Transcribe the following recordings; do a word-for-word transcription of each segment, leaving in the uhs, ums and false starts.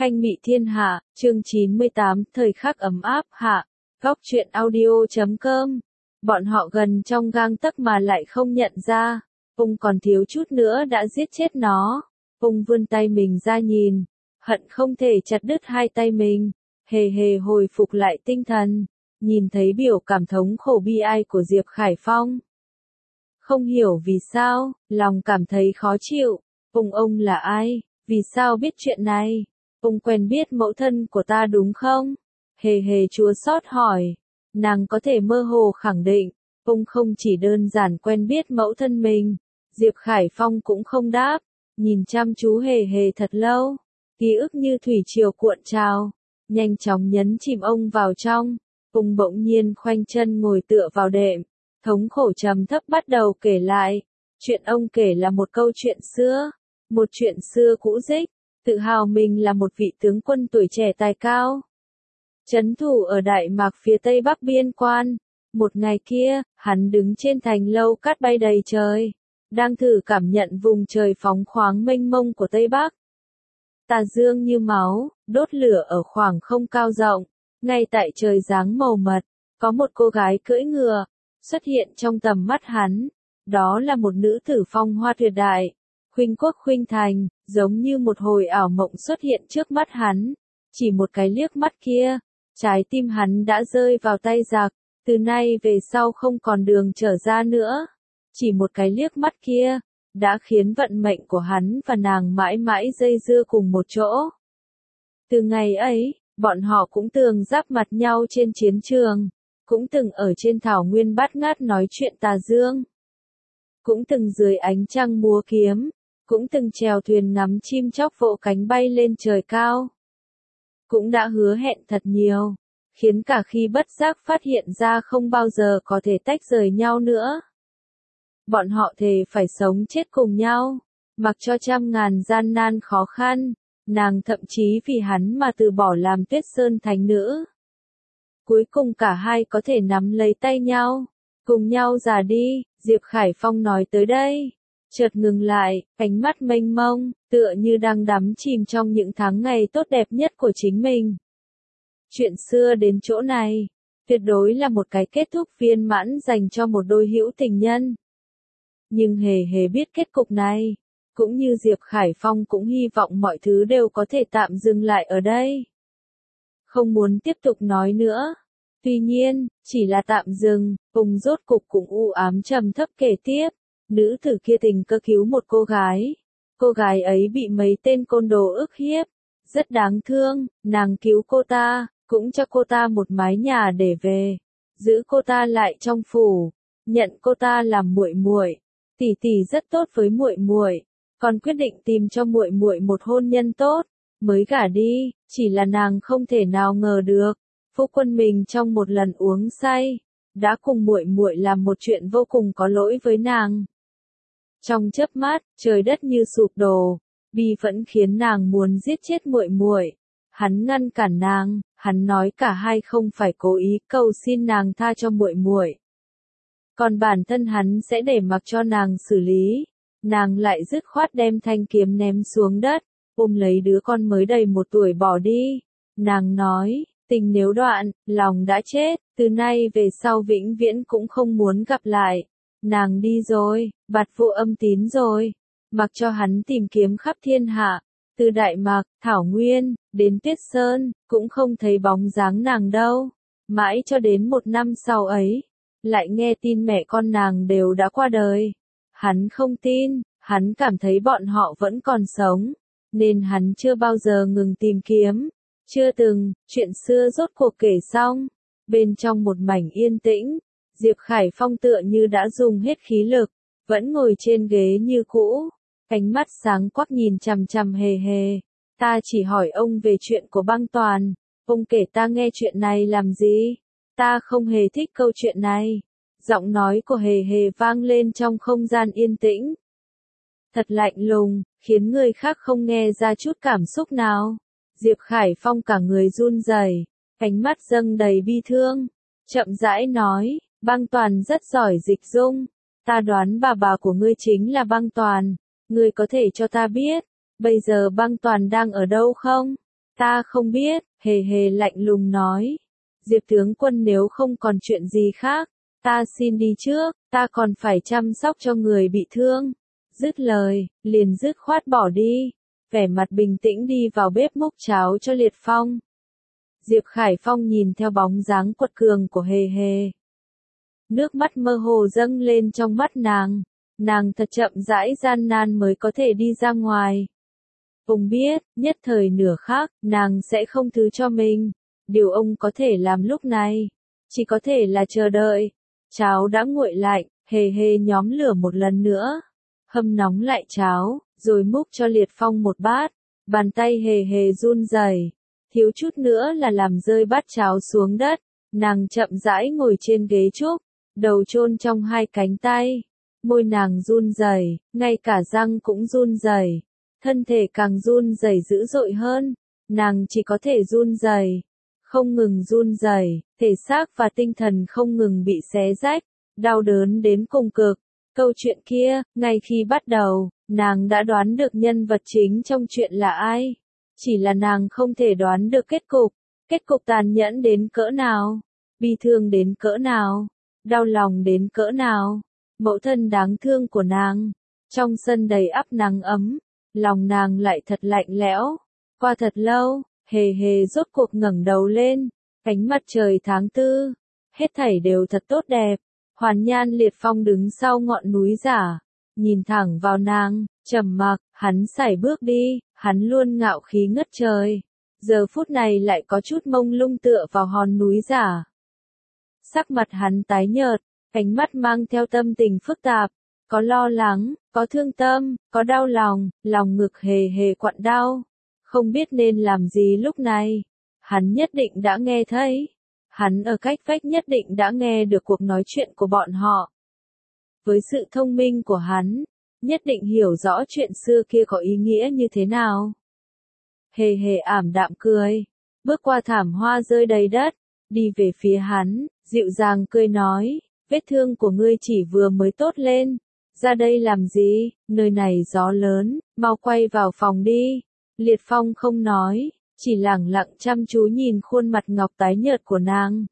Khanh Mị Thiên Hạ, chương chín mươi tám, thời khắc ấm áp hạ, góc truyện audio chấm com. Bọn họ gần trong gang tấc mà lại không nhận ra, ông còn thiếu chút nữa đã giết chết nó. Ông vươn tay mình ra nhìn, hận không thể chặt đứt hai tay mình, hề hề hồi phục lại tinh thần, nhìn thấy biểu cảm thống khổ bi ai của Diệp Khải Phong. Không hiểu vì sao, lòng cảm thấy khó chịu, ông ông là ai, vì sao biết chuyện này? Ông quen biết mẫu thân của ta đúng không? Hề hề chua xót hỏi. Nàng có thể mơ hồ khẳng định, ông không chỉ đơn giản quen biết mẫu thân mình. Diệp Khải Phong cũng không đáp, nhìn chăm chú hề hề thật lâu. Ký ức như thủy triều cuộn trào, nhanh chóng nhấn chìm ông vào trong. Ông bỗng nhiên khoanh chân ngồi tựa vào đệm, thống khổ trầm thấp bắt đầu kể lại. Chuyện ông kể là một câu chuyện xưa, một chuyện xưa cũ dích. Tự hào mình là một vị tướng quân tuổi trẻ tài cao, trấn thủ ở Đại Mạc phía tây bắc biên quan. Một ngày kia, hắn đứng trên thành lâu cát bay đầy trời, đang thử cảm nhận vùng trời phóng khoáng mênh mông của Tây Bắc. Tà dương như máu, đốt lửa ở khoảng không cao rộng, ngay tại trời giáng màu mật, có một cô gái cưỡi ngựa, xuất hiện trong tầm mắt hắn. Đó là một nữ tử phong hoa tuyệt đại, khuynh quốc khuynh thành, giống như một hồi ảo mộng xuất hiện trước mắt hắn. Chỉ một cái liếc mắt kia, trái tim hắn đã rơi vào tay giặc, từ nay về sau không còn đường trở ra nữa. Chỉ một cái liếc mắt kia, đã khiến vận mệnh của hắn và nàng mãi mãi dây dưa cùng một chỗ. Từ ngày ấy, bọn họ cũng từng giáp mặt nhau trên chiến trường, cũng từng ở trên thảo nguyên bát ngát nói chuyện tà dương, cũng từng dưới ánh trăng múa kiếm, cũng từng chèo thuyền ngắm chim chóc vỗ cánh bay lên trời cao. Cũng đã hứa hẹn thật nhiều, khiến cả khi bất giác phát hiện ra không bao giờ có thể tách rời nhau nữa. Bọn họ thề phải sống chết cùng nhau, mặc cho trăm ngàn gian nan khó khăn, nàng thậm chí vì hắn mà từ bỏ làm Tuyết Sơn thánh nữ. Cuối cùng cả hai có thể nắm lấy tay nhau, cùng nhau già đi. Diệp Khải Phong nói tới đây, chợt ngừng lại, ánh mắt mênh mông, tựa như đang đắm chìm trong những tháng ngày tốt đẹp nhất của chính mình. Chuyện xưa đến chỗ này, tuyệt đối là một cái kết thúc viên mãn dành cho một đôi hữu tình nhân. Nhưng hề hề biết kết cục này, cũng như Diệp Khải Phong cũng hy vọng mọi thứ đều có thể tạm dừng lại ở đây. Không muốn tiếp tục nói nữa. Tuy nhiên, chỉ là tạm dừng, cùng rốt cục cũng u ám trầm thấp kể tiếp. Nữ tử kia tình cờ cứu một cô gái. Cô gái ấy bị mấy tên côn đồ ức hiếp. Rất đáng thương, nàng cứu cô ta, cũng cho cô ta một mái nhà để về. Giữ cô ta lại trong phủ, nhận cô ta làm muội muội. Tỷ tỷ rất tốt với muội muội, còn quyết định tìm cho muội muội một hôn nhân tốt, mới gả đi. Chỉ là nàng không thể nào ngờ được, phu quân mình trong một lần uống say, đã cùng muội muội làm một chuyện vô cùng có lỗi với nàng. Trong chớp mắt, trời đất như sụp đổ, bi vẫn khiến nàng muốn giết chết muội muội. Hắn ngăn cản nàng, hắn nói cả hai không phải cố ý, cầu xin nàng tha cho muội muội. Còn bản thân hắn sẽ để mặc cho nàng xử lý. Nàng lại dứt khoát đem thanh kiếm ném xuống đất, ôm lấy đứa con mới đầy một tuổi bỏ đi. Nàng nói, tình nếu đoạn, lòng đã chết, từ nay về sau vĩnh viễn cũng không muốn gặp lại. Nàng đi rồi, bạt vụ âm tín rồi, mặc cho hắn tìm kiếm khắp thiên hạ, từ Đại Mạc, Thảo Nguyên, đến Tuyết Sơn, cũng không thấy bóng dáng nàng đâu. Mãi cho đến một năm sau ấy, lại nghe tin mẹ con nàng đều đã qua đời. Hắn không tin, hắn cảm thấy bọn họ vẫn còn sống, nên hắn chưa bao giờ ngừng tìm kiếm. Chưa từng, chuyện xưa rốt cuộc kể xong, bên trong một mảnh yên tĩnh, Diệp Khải Phong tựa như đã dùng hết khí lực, vẫn ngồi trên ghế như cũ, ánh mắt sáng quắc nhìn chằm chằm hề hề. Ta chỉ hỏi ông về chuyện của Băng Toàn, ông kể ta nghe chuyện này làm gì? Ta không hề thích câu chuyện này. Giọng nói của hề hề vang lên trong không gian yên tĩnh. Thật lạnh lùng, khiến người khác không nghe ra chút cảm xúc nào. Diệp Khải Phong cả người run rẩy, ánh mắt dâng đầy bi thương, chậm rãi nói, Băng Toàn rất giỏi dịch dung. Ta đoán bà bà của ngươi chính là Băng Toàn. Ngươi có thể cho ta biết, bây giờ Băng Toàn đang ở đâu không? Ta không biết, hề hề lạnh lùng nói. Diệp tướng quân nếu không còn chuyện gì khác, ta xin đi trước, ta còn phải chăm sóc cho người bị thương. Dứt lời, liền dứt khoát bỏ đi, vẻ mặt bình tĩnh đi vào bếp múc cháo cho Liệt Phong. Diệp Khải Phong nhìn theo bóng dáng quật cường của hề hề. Nước mắt mơ hồ dâng lên trong mắt nàng, nàng thật chậm rãi gian nan mới có thể đi ra ngoài. Ông biết, nhất thời nửa khắc, nàng sẽ không thứ cho mình. Điều ông có thể làm lúc này, chỉ có thể là chờ đợi. Cháo đã nguội lạnh, hề hề nhóm lửa một lần nữa. Hâm nóng lại cháo, rồi múc cho Liệt Phong một bát. Bàn tay hề hề run rẩy, thiếu chút nữa là làm rơi bát cháo xuống đất. Nàng chậm rãi ngồi trên ghế trúc, đầu chôn trong hai cánh tay. Môi nàng run rẩy, ngay cả răng cũng run rẩy. Thân thể càng run rẩy dữ dội hơn, nàng chỉ có thể run rẩy, không ngừng run rẩy, thể xác và tinh thần không ngừng bị xé rách, đau đớn đến cùng cực. Câu chuyện kia, ngay khi bắt đầu, nàng đã đoán được nhân vật chính trong chuyện là ai, chỉ là nàng không thể đoán được kết cục, kết cục tàn nhẫn đến cỡ nào, bi thương đến cỡ nào, đau lòng đến cỡ nào. Mẫu thân đáng thương của nàng, trong sân đầy ắp nắng ấm, lòng nàng lại thật lạnh lẽo. Qua thật lâu, hề hề rốt cuộc ngẩng đầu lên, ánh mặt trời tháng tư, hết thảy đều thật tốt đẹp. Hoàn Nhan Liệt Phong đứng sau ngọn núi giả, nhìn thẳng vào nàng, trầm mặc, hắn sải bước đi, hắn luôn ngạo khí ngất trời, giờ phút này lại có chút mông lung tựa vào hòn núi giả. Sắc mặt hắn tái nhợt, ánh mắt mang theo tâm tình phức tạp, có lo lắng, có thương tâm, có đau lòng, lòng ngực hề hề quặn đau, không biết nên làm gì lúc này. Hắn nhất định đã nghe thấy, hắn ở cách vách nhất định đã nghe được cuộc nói chuyện của bọn họ. Với sự thông minh của hắn, nhất định hiểu rõ chuyện xưa kia có ý nghĩa như thế nào. Hề hề ảm đạm cười, bước qua thảm hoa rơi đầy đất, đi về phía hắn, dịu dàng cười nói, vết thương của ngươi chỉ vừa mới tốt lên, ra đây làm gì, nơi này gió lớn, mau quay vào phòng đi. Liệt Phong không nói, chỉ lẳng lặng chăm chú nhìn khuôn mặt ngọc tái nhợt của nàng.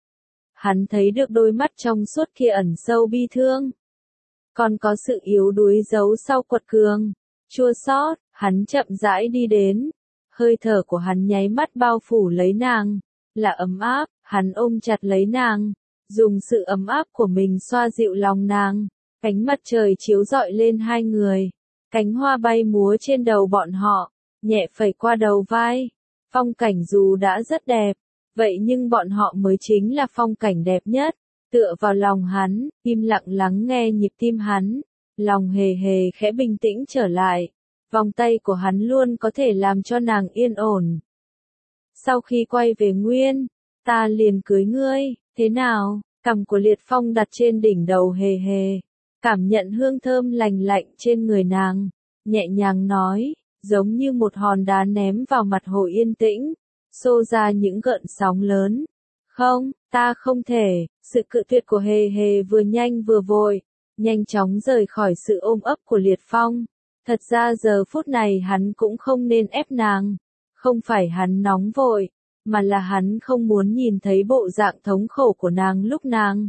Hắn thấy được đôi mắt trong suốt kia ẩn sâu bi thương, còn có sự yếu đuối giấu sau quật cường, chua xót. Hắn chậm rãi đi đến, hơi thở của hắn nháy mắt bao phủ lấy nàng, là ấm áp. Hắn ôm chặt lấy nàng, dùng sự ấm áp của mình xoa dịu lòng nàng. Ánh mặt trời chiếu rọi lên hai người, cánh hoa bay múa trên đầu bọn họ, nhẹ phẩy qua đầu vai. Phong cảnh dù đã rất đẹp, vậy nhưng bọn họ mới chính là phong cảnh đẹp nhất. Tựa vào lòng hắn, im lặng lắng nghe nhịp tim hắn, lòng hề hề khẽ bình tĩnh trở lại. Vòng tay của hắn luôn có thể làm cho nàng yên ổn. Sau khi quay về Nguyên, ta liền cưới ngươi, thế nào? Cằm của Liệt Phong đặt trên đỉnh đầu hề hề, cảm nhận hương thơm lành lạnh trên người nàng, nhẹ nhàng nói, giống như một hòn đá ném vào mặt hồ yên tĩnh, xô ra những gợn sóng lớn. Không, ta không thể. Sự cự tuyệt của hề hề vừa nhanh vừa vội, nhanh chóng rời khỏi sự ôm ấp của Liệt Phong. Thật ra giờ phút này hắn cũng không nên ép nàng, không phải hắn nóng vội, mà là hắn không muốn nhìn thấy bộ dạng thống khổ của nàng lúc nàng.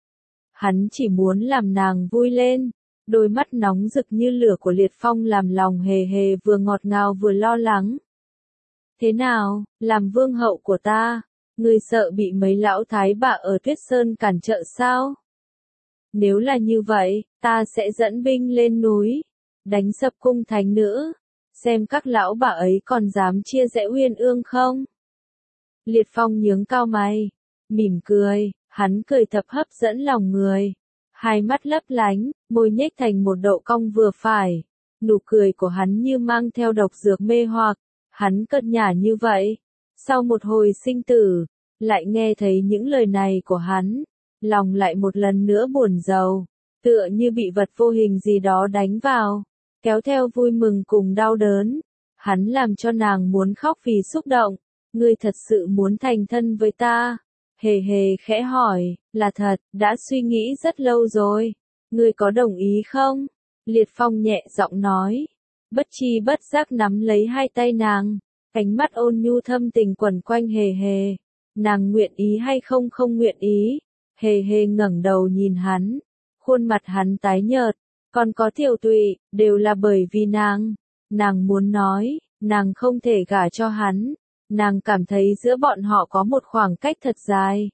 Hắn chỉ muốn làm nàng vui lên. Đôi mắt nóng rực như lửa của Liệt Phong làm lòng hề hề vừa ngọt ngào vừa lo lắng. Thế nào, làm vương hậu của ta, ngươi sợ bị mấy lão thái bà ở Tuyết Sơn cản trợ sao? Nếu là như vậy, ta sẽ dẫn binh lên núi, đánh sập cung thánh nữ, xem các lão bà ấy còn dám chia rẽ Uyên Ương không? Liệt Phong nhướng cao mày, mỉm cười, hắn cười thập hấp dẫn lòng người. Hai mắt lấp lánh, môi nhếch thành một độ cong vừa phải. Nụ cười của hắn như mang theo độc dược mê hoặc. Hắn cợt nhả như vậy. Sau một hồi sinh tử, lại nghe thấy những lời này của hắn. Lòng lại một lần nữa buồn rầu. Tựa như bị vật vô hình gì đó đánh vào. Kéo theo vui mừng cùng đau đớn. Hắn làm cho nàng muốn khóc vì xúc động. Ngươi thật sự muốn thành thân với ta? Hề hề khẽ hỏi, là thật, đã suy nghĩ rất lâu rồi. Ngươi có đồng ý không? Liệt Phong nhẹ giọng nói. Bất chi bất giác nắm lấy hai tay nàng, Ánh mắt ôn nhu thâm tình quẩn quanh Hề Hề. Nàng nguyện ý hay không không nguyện ý? Hề Hề ngẩng đầu nhìn hắn. Khuôn mặt hắn tái nhợt, còn có tiểu tụy, đều là bởi vì nàng. Nàng muốn nói, nàng không thể gả cho hắn. Nàng cảm thấy giữa bọn họ có một khoảng cách thật dài.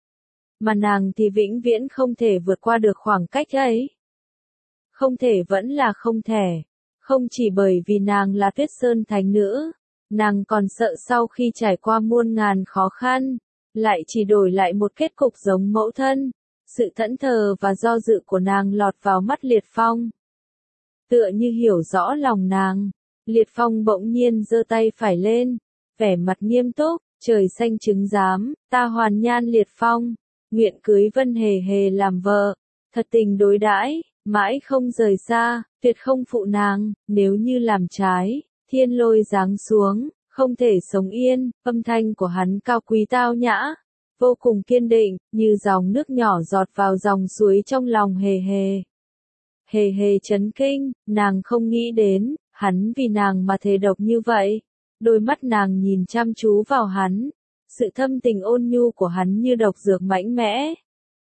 Mà nàng thì vĩnh viễn không thể vượt qua được khoảng cách ấy. Không thể vẫn là không thể. Không chỉ bởi vì nàng là Tuyết Sơn thánh nữ, nàng còn sợ sau khi trải qua muôn ngàn khó khăn, lại chỉ đổi lại một kết cục giống mẫu thân. Sự thẫn thờ và do dự của nàng lọt vào mắt Liệt Phong. Tựa như hiểu rõ lòng nàng, Liệt Phong bỗng nhiên giơ tay phải lên, vẻ mặt nghiêm túc, trời xanh chứng giám, ta Hoàn Nhan Liệt Phong, nguyện cưới Vân Hề Hề làm vợ, thật tình đối đãi, mãi không rời xa, tuyệt không phụ nàng, nếu như làm trái, thiên lôi giáng xuống, không thể sống yên. Âm thanh của hắn cao quý tao nhã, vô cùng kiên định, như dòng nước nhỏ giọt vào dòng suối trong lòng Hề Hề. Hề Hề chấn kinh, nàng không nghĩ đến, hắn vì nàng mà thề độc như vậy. Đôi mắt nàng nhìn chăm chú vào hắn, sự thâm tình ôn nhu của hắn như độc dược mạnh mẽ,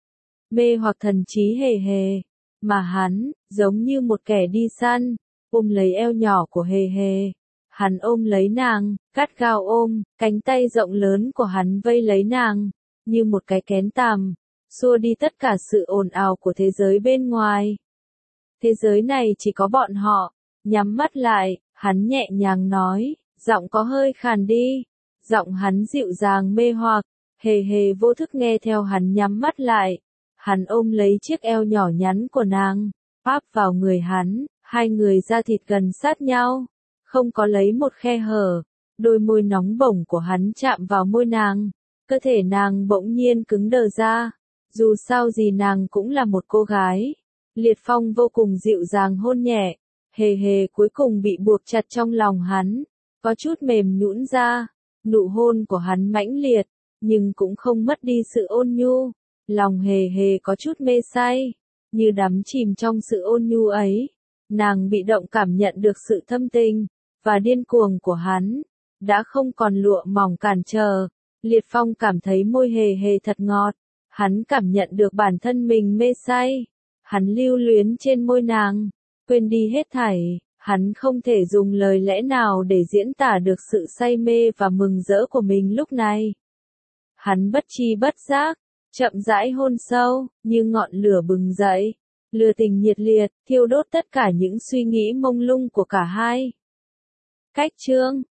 mê hoặc thần trí Hề Hề, mà hắn, giống như một kẻ đi săn, ôm lấy eo nhỏ của Hề Hề. Hắn ôm lấy nàng, gắt gao ôm, cánh tay rộng lớn của hắn vây lấy nàng, như một cái kén tằm, xua đi tất cả sự ồn ào của thế giới bên ngoài. Thế giới này chỉ có bọn họ. Nhắm mắt lại, hắn nhẹ nhàng nói, giọng có hơi khàn đi. Giọng hắn dịu dàng mê hoặc, Hề Hề vô thức nghe theo hắn nhắm mắt lại. Hắn ôm lấy chiếc eo nhỏ nhắn của nàng, áp vào người hắn, hai người da thịt gần sát nhau, không có lấy một khe hở. Đôi môi nóng bỏng của hắn chạm vào môi nàng, cơ thể nàng bỗng nhiên cứng đờ ra. Dù sao gì nàng cũng là một cô gái. Liệt Phong vô cùng dịu dàng hôn nhẹ, Hề Hề cuối cùng bị buộc chặt trong lòng hắn, có chút mềm nhũn ra. Nụ hôn của hắn mãnh liệt, nhưng cũng không mất đi sự ôn nhu. Lòng Hề Hề có chút mê say, như đắm chìm trong sự ôn nhu ấy. Nàng bị động cảm nhận được sự thâm tình và điên cuồng của hắn, đã không còn lụa mỏng cản trở. Liệt Phong cảm thấy môi Hề Hề thật ngọt, hắn cảm nhận được bản thân mình mê say. Hắn lưu luyến trên môi nàng, quên đi hết thảy, hắn không thể dùng lời lẽ nào để diễn tả được sự say mê và mừng rỡ của mình lúc này. Hắn bất tri bất giác, chậm rãi hôn sâu, như ngọn lửa bừng dậy, lửa tình nhiệt liệt, thiêu đốt tất cả những suy nghĩ mông lung của cả hai. Cách chương